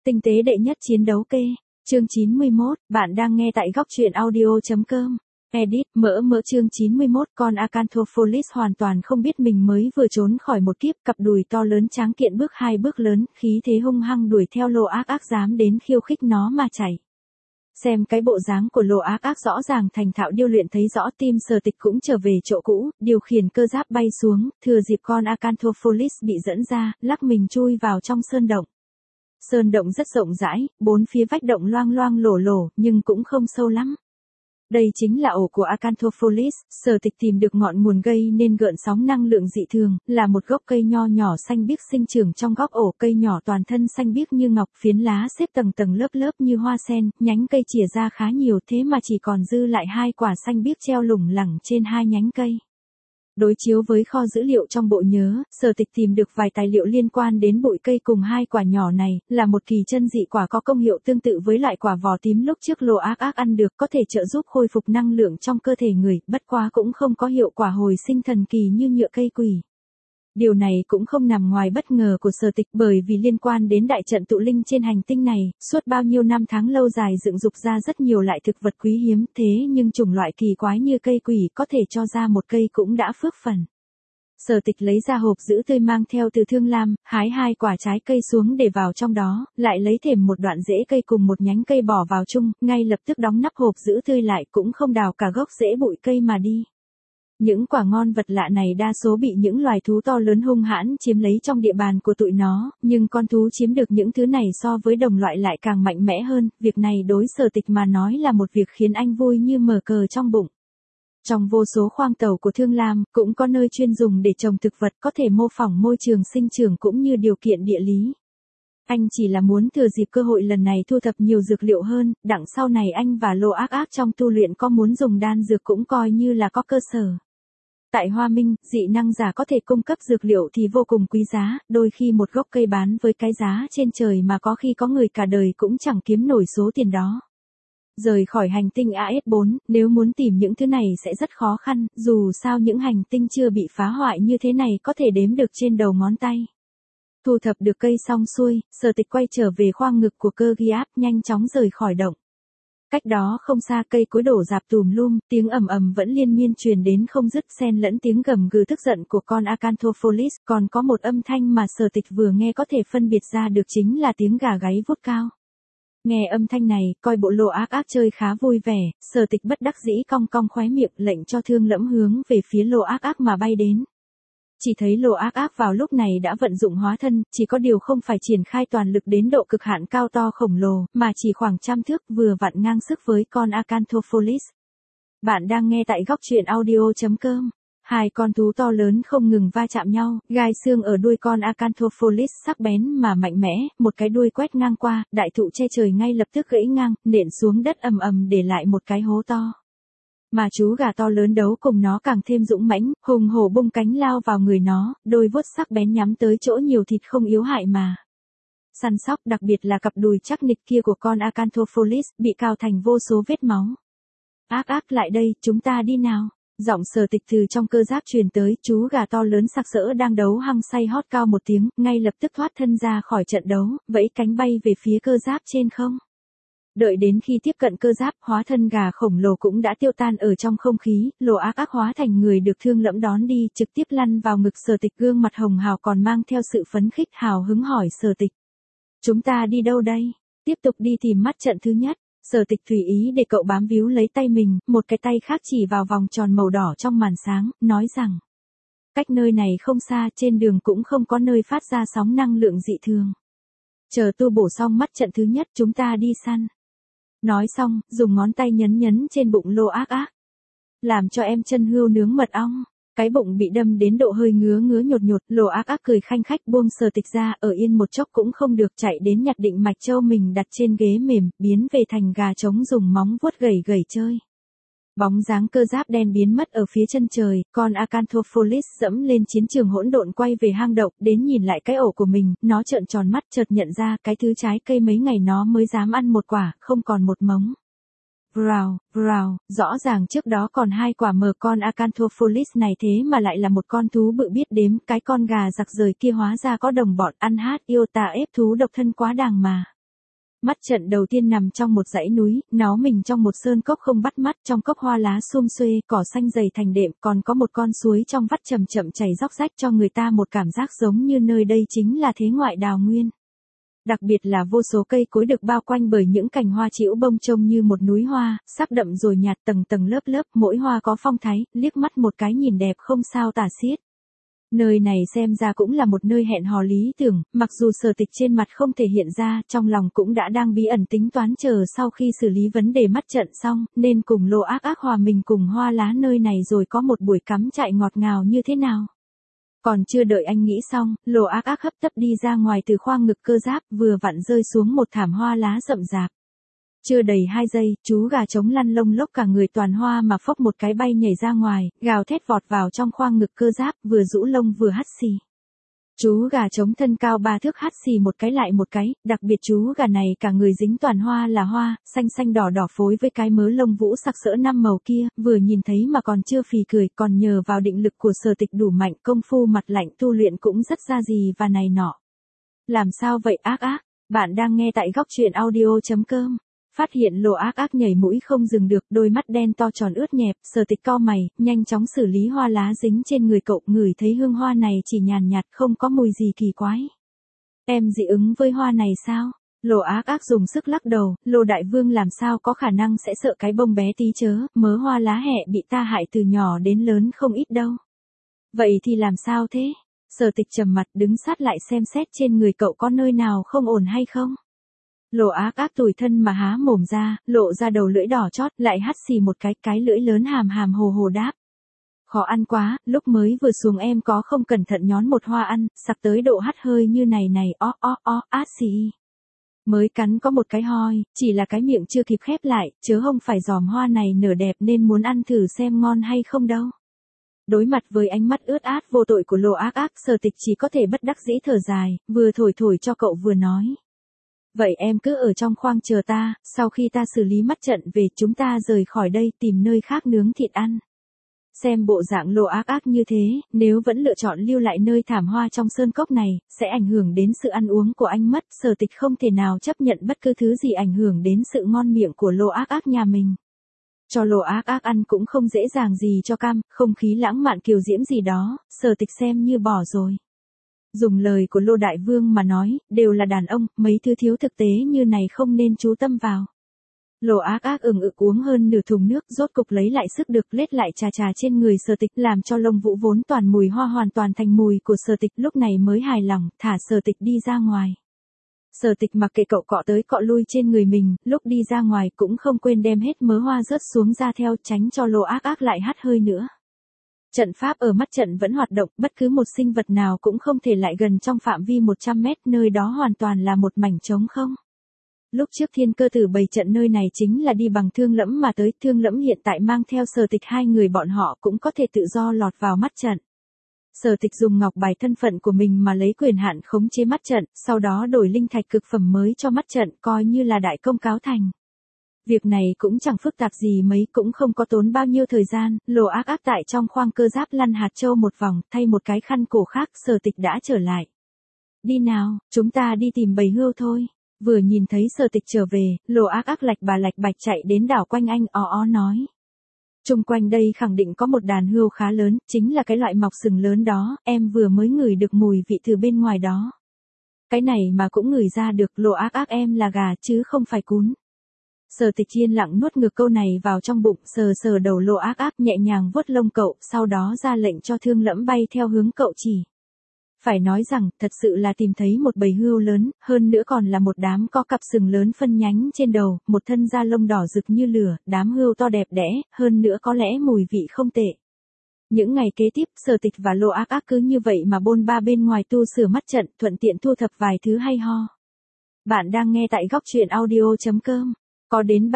Tinh tế đệ nhất chiến đấu kê. Chương 91, bạn đang nghe tại góc truyện audio.com. Edit, mỡ chương 91, con Acanthophilus hoàn toàn không biết mình mới vừa trốn khỏi một kiếp, cặp đùi to lớn tráng kiện bước hai bước lớn, khí thế hung hăng đuổi theo Lô Ác Ác dám đến khiêu khích nó mà chạy. Xem cái bộ dáng của Lô Ác Ác rõ ràng thành thạo điêu luyện thấy rõ tim Sở Tịch cũng trở về chỗ cũ, điều khiển cơ giáp bay xuống, thừa dịp con Acanthophilus bị dẫn ra, lắc mình chui vào trong sơn động. Sơn động rất rộng rãi, bốn phía vách động loang loang lổ lổ, nhưng cũng không sâu lắm. Đây chính là ổ của Acanthophilus, Sở Tịch tìm được ngọn nguồn gây nên gợn sóng năng lượng dị thường, là một gốc cây nho nhỏ xanh biếc sinh trưởng trong góc ổ, cây nhỏ toàn thân xanh biếc như ngọc, phiến lá xếp tầng tầng lớp lớp như hoa sen, nhánh cây chìa ra khá nhiều thế mà chỉ còn dư lại hai quả xanh biếc treo lủng lẳng trên hai nhánh cây. Đối chiếu với kho dữ liệu trong bộ nhớ, Sở Tịch tìm được vài tài liệu liên quan đến bụi cây cùng hai quả nhỏ này, là một kỳ chân dị quả có công hiệu tương tự với loại quả vỏ tím lúc trước Lô Ác Ác ăn được, có thể trợ giúp khôi phục năng lượng trong cơ thể người, bất quá cũng không có hiệu quả hồi sinh thần kỳ như nhựa cây quỷ. Điều này cũng không nằm ngoài bất ngờ của Sở Tịch, bởi vì liên quan đến đại trận tụ linh trên hành tinh này, suốt bao nhiêu năm tháng lâu dài dựng dục ra rất nhiều loại thực vật quý hiếm, thế nhưng chủng loại kỳ quái như cây quỷ có thể cho ra một cây cũng đã phước phần. Sở Tịch lấy ra hộp giữ tươi mang theo từ Thương Lam, hái hai quả trái cây xuống để vào trong đó, lại lấy thềm một đoạn rễ cây cùng một nhánh cây bỏ vào chung, ngay lập tức đóng nắp hộp giữ tươi lại, cũng không đào cả gốc rễ bụi cây mà đi. Những quả ngon vật lạ này đa số bị những loài thú to lớn hung hãn chiếm lấy trong địa bàn của tụi nó, nhưng con thú chiếm được những thứ này so với đồng loại lại càng mạnh mẽ hơn, việc này đối Sở Tịch mà nói là một việc khiến anh vui như mở cờ trong bụng. Trong vô số khoang tàu của Thương Lam, cũng có nơi chuyên dùng để trồng thực vật có thể mô phỏng môi trường sinh trưởng cũng như điều kiện địa lý. Anh chỉ là muốn thừa dịp cơ hội lần này thu thập nhiều dược liệu hơn, đặng sau này anh và Lô Ác Ác trong tu luyện có muốn dùng đan dược cũng coi như là có cơ sở. Tại Hoa Minh, dị năng giả có thể cung cấp dược liệu thì vô cùng quý giá, đôi khi một gốc cây bán với cái giá trên trời mà có khi có người cả đời cũng chẳng kiếm nổi số tiền đó. Rời khỏi hành tinh AS4, nếu muốn tìm những thứ này sẽ rất khó khăn, dù sao những hành tinh chưa bị phá hoại như thế này có thể đếm được trên đầu ngón tay. Thu thập được cây xong xuôi, Sở Tịch quay trở về khoang ngực của cơ Giáp, nhanh chóng rời khỏi động. Cách đó không xa, cây cối đổ rạp tùm lum, tiếng ầm ầm vẫn liên miên truyền đến không dứt, xen lẫn tiếng gầm gừ tức giận của con Acanthophilus, còn có một âm thanh mà Sở Tịch vừa nghe có thể phân biệt ra được chính là tiếng gà gáy vút cao. Nghe âm thanh này, coi bộ Lô Ác Ác chơi khá vui vẻ, Sở Tịch bất đắc dĩ cong cong khóe miệng, lệnh cho Thương Lẫm hướng về phía Lô Ác Ác mà bay đến. Chỉ thấy Lô Ác Ác vào lúc này đã vận dụng hóa thân, chỉ có điều không phải triển khai toàn lực đến độ cực hạn cao to khổng lồ, mà chỉ khoảng 100 thước, vừa vặn ngang sức với con Acanthophilus. Bạn đang nghe tại góc truyện audio.com. Hai con thú to lớn không ngừng va chạm nhau, gai xương ở đuôi con Acanthophilus sắc bén mà mạnh mẽ, một cái đuôi quét ngang qua, đại thụ che trời ngay lập tức gãy ngang, nện xuống đất ầm ầm để lại một cái hố to. Mà chú gà to lớn đấu cùng nó càng thêm dũng mãnh, hùng hổ bung cánh lao vào người nó, đôi vuốt sắc bén nhắm tới chỗ nhiều thịt không yếu hại mà săn sóc, đặc biệt là cặp đùi chắc nịch kia của con Acanthophilus, bị cào thành vô số vết máu. Ác Ác lại đây, chúng ta đi nào. Giọng Sở Tịch từ trong cơ giáp truyền tới, chú gà to lớn sặc sỡ đang đấu hăng say hót cao một tiếng, ngay lập tức thoát thân ra khỏi trận đấu, vẫy cánh bay về phía cơ giáp trên không. Đợi đến khi tiếp cận cơ giáp, hóa thân gà khổng lồ cũng đã tiêu tan ở trong không khí, Lô Ác Ác hóa thành người được Thương Lẫm đón đi, trực tiếp lăn vào ngực Sở Tịch, gương mặt hồng hào còn mang theo sự phấn khích hào hứng hỏi Sở Tịch. Chúng ta đi đâu đây? Tiếp tục đi tìm mắt trận thứ nhất. Sở Tịch tùy ý để cậu bám víu lấy tay mình, một cái tay khác chỉ vào vòng tròn màu đỏ trong màn sáng, nói rằng cách nơi này không xa, trên đường cũng không có nơi phát ra sóng năng lượng dị thường. Chờ tu bổ xong mắt trận thứ nhất chúng ta đi săn. Nói xong, dùng ngón tay nhấn nhấn trên bụng Lô Ác Ác. Làm cho em chân hươu nướng mật ong. Cái bụng bị đâm đến độ hơi ngứa nhột nhột, Lô Ác Ác cười khanh khách buông Sở Tịch ra, ở yên một chốc cũng không được, chạy đến nhặt định mạch châu mình đặt trên ghế mềm, biến về thành gà trống dùng móng vuốt gẩy gẩy chơi. Bóng dáng cơ giáp đen biến mất ở phía chân trời, con Acanthophilus dẫm lên chiến trường hỗn độn quay về hang động, đến nhìn lại cái ổ của mình, nó trợn tròn mắt chợt nhận ra cái thứ trái cây mấy ngày nó mới dám ăn một quả, không còn một mống. Vrow, rõ ràng trước đó còn hai quả mờ, con Acanthophilus này thế mà lại là một con thú bự biết đếm, cái con gà giặc rời kia hóa ra có đồng bọn ăn hát yêu tà ép thú độc thân quá đàng mà. Mắt trận đầu tiên nằm trong một dãy núi, nó mình trong một sơn cốc không bắt mắt, trong cốc hoa lá sum xuê, cỏ xanh dày thành đệm, còn có một con suối trong vắt chậm chậm chảy róc rách cho người ta một cảm giác giống như nơi đây chính là thế ngoại đào nguyên. Đặc biệt là vô số cây cối được bao quanh bởi những cành hoa trĩu bông trông như một núi hoa, sắc đậm rồi nhạt tầng tầng lớp lớp, mỗi hoa có phong thái, liếc mắt một cái nhìn đẹp không sao tả xiết. Nơi này xem ra cũng là một nơi hẹn hò lý tưởng, mặc dù Sở Tịch trên mặt không thể hiện ra, trong lòng cũng đã đang bí ẩn tính toán chờ sau khi xử lý vấn đề mắt trận xong, nên cùng Lô Ác Ác hòa mình cùng hoa lá nơi này rồi có một buổi cắm trại ngọt ngào như thế nào. Còn chưa đợi anh nghĩ xong, Lô Ác Ác hấp tấp đi ra ngoài từ khoang ngực cơ giáp, vừa vặn rơi xuống một thảm hoa lá rậm rạp. Chưa đầy 2 giây, chú gà trống lăn lông lốc cả người toàn hoa mà phốc một cái bay nhảy ra ngoài, gào thét vọt vào trong khoang ngực cơ giáp, vừa rũ lông vừa hắt xì. Chú gà trống thân cao 3 thước hắt xì một cái lại một cái, đặc biệt chú gà này cả người dính toàn hoa là hoa, xanh xanh đỏ đỏ phối với cái mớ lông vũ sặc sỡ 5 màu kia, vừa nhìn thấy mà còn chưa phì cười, còn nhờ vào định lực của Sở Tịch đủ mạnh, công phu mặt lạnh tu luyện cũng rất ra gì và này nọ. Làm sao vậy Ác Ác? Bạn đang nghe tại góc truyện audio.com. Phát hiện Lô Ác Ác nhảy mũi không dừng được, đôi mắt đen to tròn ướt nhẹp, Sở Tịch cau mày, nhanh chóng xử lý hoa lá dính trên người cậu, ngửi thấy hương hoa này chỉ nhàn nhạt không có mùi gì kỳ quái. Em dị ứng với hoa này sao? Lô Ác Ác dùng sức lắc đầu, Lô Đại Vương làm sao có khả năng sẽ sợ cái bông bé tí chớ, mớ hoa lá hẹ bị ta hại từ nhỏ đến lớn không ít đâu. Vậy thì làm sao thế? Sở Tịch trầm mặt đứng sát lại xem xét trên người cậu có nơi nào không ổn hay không. Lô Ác Ác tủi thân mà há mồm ra, lộ ra đầu lưỡi đỏ chót, lại hắt xì một cái lưỡi lớn hàm hàm hồ hồ đáp. Khó ăn quá, lúc mới vừa xuống em có không cẩn thận nhón một hoa ăn, sặc tới độ hắt hơi như này này, át xì. Mới cắn có một cái hoi, chỉ là cái miệng chưa kịp khép lại, chớ không phải giòm hoa này nở đẹp nên muốn ăn thử xem ngon hay không đâu. Đối mặt với ánh mắt ướt át vô tội của Lô Ác Ác, Sở Tịch chỉ có thể bất đắc dĩ thở dài, vừa thổi thổi cho cậu vừa nói. Vậy em cứ ở trong khoang chờ ta, sau khi ta xử lý mắt trận về chúng ta rời khỏi đây tìm nơi khác nướng thịt ăn. Xem bộ dạng Lô Ác Ác như thế, nếu vẫn lựa chọn lưu lại nơi thảm hoa trong sơn cốc này, sẽ ảnh hưởng đến sự ăn uống của anh mất. Sở Tịch không thể nào chấp nhận bất cứ thứ gì ảnh hưởng đến sự ngon miệng của Lô Ác Ác nhà mình. Cho Lô Ác Ác ăn cũng không dễ dàng gì cho cam, không khí lãng mạn kiều diễm gì đó, Sở Tịch xem như bỏ rồi. Dùng lời của Lô Đại Vương mà nói, đều là đàn ông, mấy thứ thiếu thực tế như này không nên chú tâm vào. Lô Ác Ác ừng ực uống hơn nửa thùng nước, rốt cục lấy lại sức được, lết lại chà chà trên người Sở Tịch, làm cho lông vũ vốn toàn mùi hoa hoàn toàn thành mùi của Sở Tịch, lúc này mới hài lòng, thả Sở Tịch đi ra ngoài. Sở Tịch mặc kệ cậu cọ tới cọ lui trên người mình, lúc đi ra ngoài cũng không quên đem hết mớ hoa rớt xuống ra theo, tránh cho Lô Ác Ác lại hắt hơi nữa. Trận pháp ở mắt trận vẫn hoạt động, bất cứ một sinh vật nào cũng không thể lại gần trong phạm vi 100 mét, nơi đó hoàn toàn là một mảnh trống không. Lúc trước Thiên Cơ Tử bày trận nơi này chính là đi bằng Thương Lẫm mà tới, Thương Lẫm hiện tại mang theo Sở Tịch, hai người bọn họ cũng có thể tự do lọt vào mắt trận. Sở Tịch dùng ngọc bài thân phận của mình mà lấy quyền hạn khống chế mắt trận, sau đó đổi linh thạch cực phẩm mới cho mắt trận, coi như là đại công cáo thành. Việc này cũng chẳng phức tạp gì mấy, cũng không có tốn bao nhiêu thời gian, Lô Ác Ác tại trong khoang cơ giáp lăn hạt châu một vòng, thay một cái khăn cổ khác, Sở Tịch đã trở lại. Đi nào, chúng ta đi tìm bầy hươu thôi. Vừa nhìn thấy Sở Tịch trở về, Lô Ác Ác lạch bà lạch bạch chạy đến đảo quanh anh nói. Chung quanh đây khẳng định có một đàn hươu khá lớn, chính là cái loại mọc sừng lớn đó, em vừa mới ngửi được mùi vị từ bên ngoài đó. Cái này mà cũng ngửi ra được, Lô Ác Ác em là gà chứ không phải cún. Sở Tịch yên lặng nuốt ngược câu này vào trong bụng, sờ sờ đầu Lô Ác Ác, nhẹ nhàng vuốt lông cậu, sau đó ra lệnh cho Thương Lẫm bay theo hướng cậu chỉ. Phải nói rằng, thật sự là tìm thấy một bầy hươu lớn, hơn nữa còn là một đám có cặp sừng lớn phân nhánh trên đầu, một thân da lông đỏ rực như lửa, đám hươu to đẹp đẽ, hơn nữa có lẽ mùi vị không tệ. Những ngày kế tiếp, Sở Tịch và Lô Ác Ác cứ như vậy mà bôn ba bên ngoài tu sửa mắt trận, thuận tiện thu thập vài thứ hay ho. Bạn đang nghe tại góc truyện audio.com. Có đến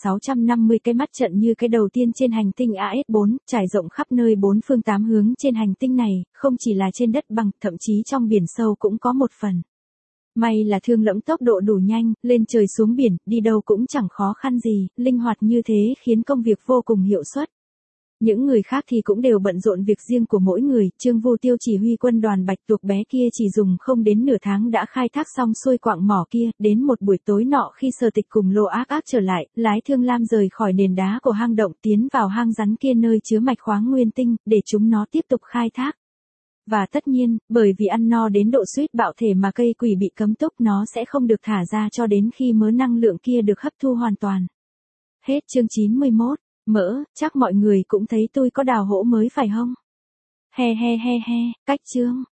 3.650 cái mắt trận như cái đầu tiên trên hành tinh AS4, trải rộng khắp nơi 4 phương 8 hướng trên hành tinh này, không chỉ là trên đất bằng, thậm chí trong biển sâu cũng có một phần. May là Thương Lẫm tốc độ đủ nhanh, lên trời xuống biển, đi đâu cũng chẳng khó khăn gì, linh hoạt như thế khiến công việc vô cùng hiệu suất. Những người khác thì cũng đều bận rộn việc riêng của mỗi người, Trương Vô Tiêu chỉ huy quân đoàn bạch tuộc bé kia chỉ dùng không đến nửa tháng đã khai thác xong xuôi quặng mỏ kia, đến một buổi tối nọ khi Sở Tịch cùng Lô Ác Ác trở lại, lái Thương Lam rời khỏi nền đá của hang động tiến vào hang rắn kia nơi chứa mạch khoáng nguyên tinh, để chúng nó tiếp tục khai thác. Và tất nhiên, bởi vì ăn no đến độ suýt bạo thể mà cây quỷ bị cấm túc nó sẽ không được thả ra cho đến khi mớ năng lượng kia được hấp thu hoàn toàn. Hết chương 91. Mỡ, chắc mọi người cũng thấy tôi có đào hỗ mới phải không? He he he he, cách chương.